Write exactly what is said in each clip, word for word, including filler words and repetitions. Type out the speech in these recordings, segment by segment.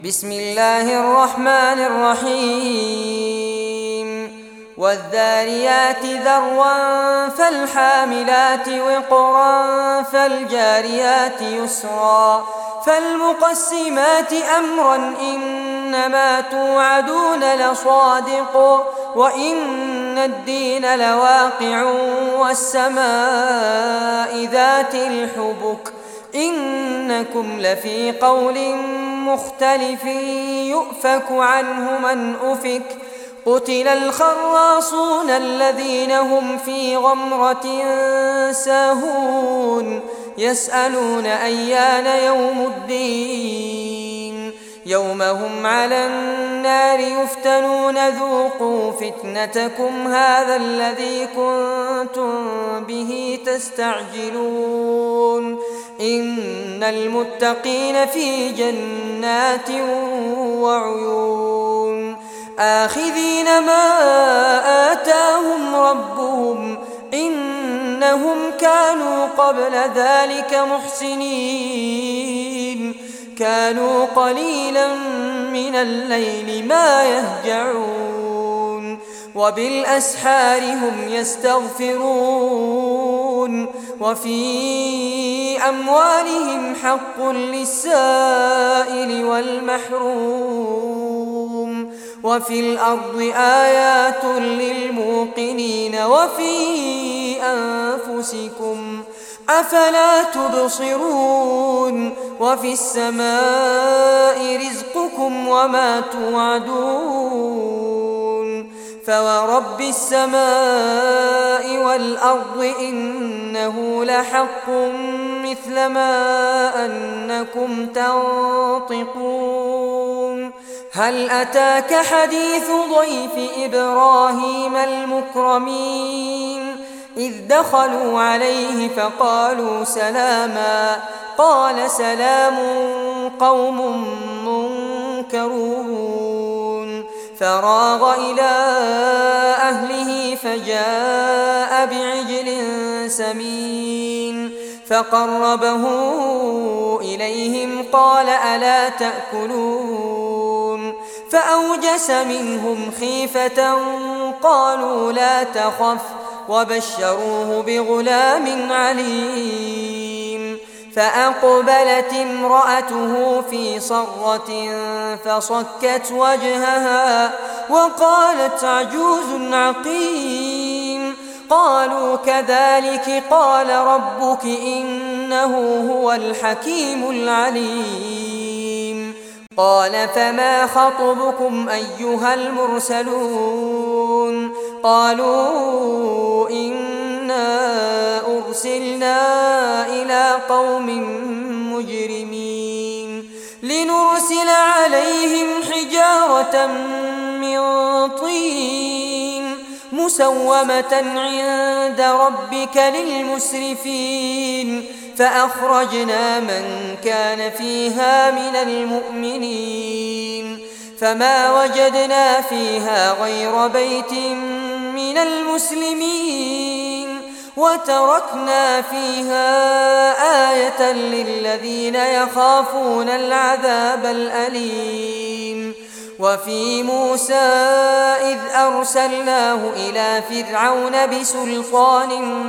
بسم الله الرحمن الرحيم والذاريات ذروا فالحاملات وقرا فالجاريات يسرا فالمقسمات أمرا إنما توعدون لصادق وإن الدين لواقع والسماء ذات الحبك إنكم لفي قول مختلف يؤفك عنه من أفك قتل الخراصون الذين هم في غمرة ساهون يسألون أيان يوم الدين يوم هم على النار يفتنون ذوقوا فتنتكم هذا الذي كنتم به تستعجلون إن المتقين في جنات وعيون آخذين ما آتاهم ربهم إنهم كانوا قبل ذلك محسنين كانوا قليلا من الليل ما يهجعون وبالأسحار هم يستغفرون وفي أموالهم حق للسائل والمحروم وفي الأرض آيات للموقنين وفي أنفسكم أفلا تبصرون وفي السماء رزقكم وما توعدون فورب السماء والأرض إنه لحق مثل ما أنكم تنطقون هل أتاك حديث ضيف إبراهيم المكرمين إذ دخلوا عليه فقالوا سلاما قال سلام قوم منكرون فراغ إلى أهله فجاء بعجل سمين فقربه إليهم قال ألا تأكلون فأوجس منهم خيفة قالوا لا تخف وبشروه بغلام عليم فأقبلت امرأته في صرة فصكت وجهها وقالت عجوز عقيم قالوا كذلك قال ربك إنه هو الحكيم العليم قال فما خطبكم أيها المرسلون قالوا إنا أرسلنا إلى قوم مجرمين لنرسل عليهم حجارة من طين مسومة عند ربك للمسرفين فأخرجنا من كان فيها من المؤمنين فما وجدنا فيها غير بيت من المسلمين وتركنا فيها آية للذين يخافون العذاب الأليم وفي موسى إذ أرسلناه إلى فرعون بسلطان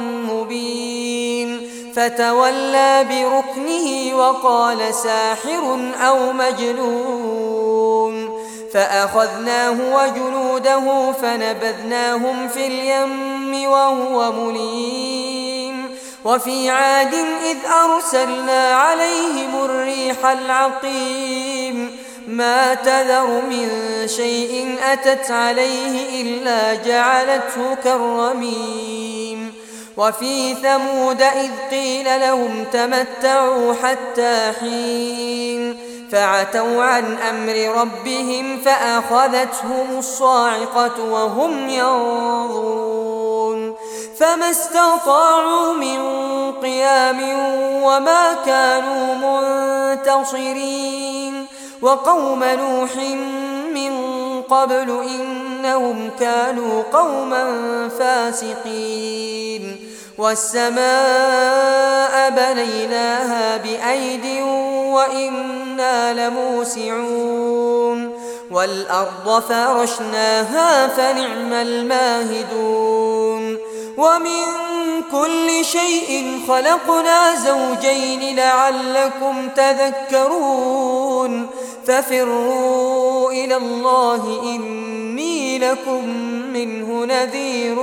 مبين فتولى بركنه وقال ساحر أو مجنون فأخذناه وجنوده فنبذناهم في اليم وهو مليم وفي عاد إذ أرسلنا عليهم الريح العقيم ما تذر من شيء أتت عليه إلا جعلته كالرميم وفي ثمود إذ قيل لهم تمتعوا حتى حين فعتوا عن أمر ربهم فأخذتهم الصاعقة وهم ينظرون فما استطاعوا من قيام وما كانوا منتصرين وقوم نوح من قبل إنهم كانوا قوما فاسقين والسماء بنيناها بأيد وإنا لموسعون والأرض فرشناها فنعم الماهدون ومن كل شيء خلقنا زوجين لعلكم تذكرون ففروا إلى الله إني لكم منه نذير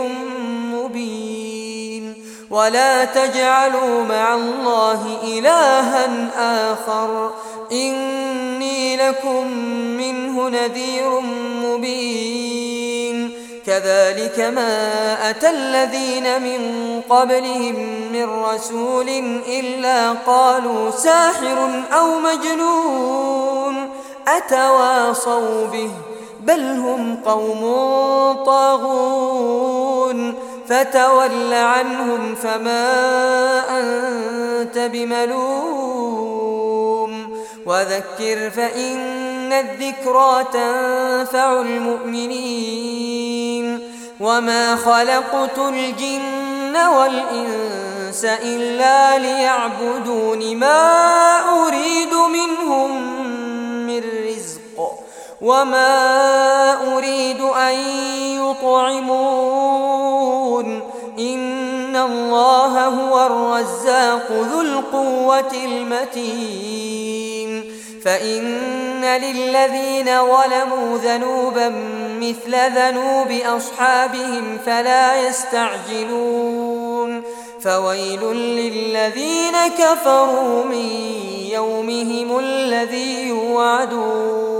مبين ولا تجعلوا مع الله إلها آخر إني لكم منه نذير مبين كذلك ما أتى الذين من قبلهم من رسول إلا قالوا ساحر أو مجنون أتواصوا به بل هم قوم طاغون فتول عنهم فما أنت بملوم وذكر فإن الذكرى تنفع المؤمنين وما خلقت الجن والإنس إلا ليعبدون ما أريد منهم من رزق وما أريد أن يطعمون إن الله هو الرزاق ذو القوة المتين فإن للذين ظلموا ذنوبا مثل ذنوب أصحابهم فلا يستعجلون فويل للذين كفروا من يومهم الذي يوعدون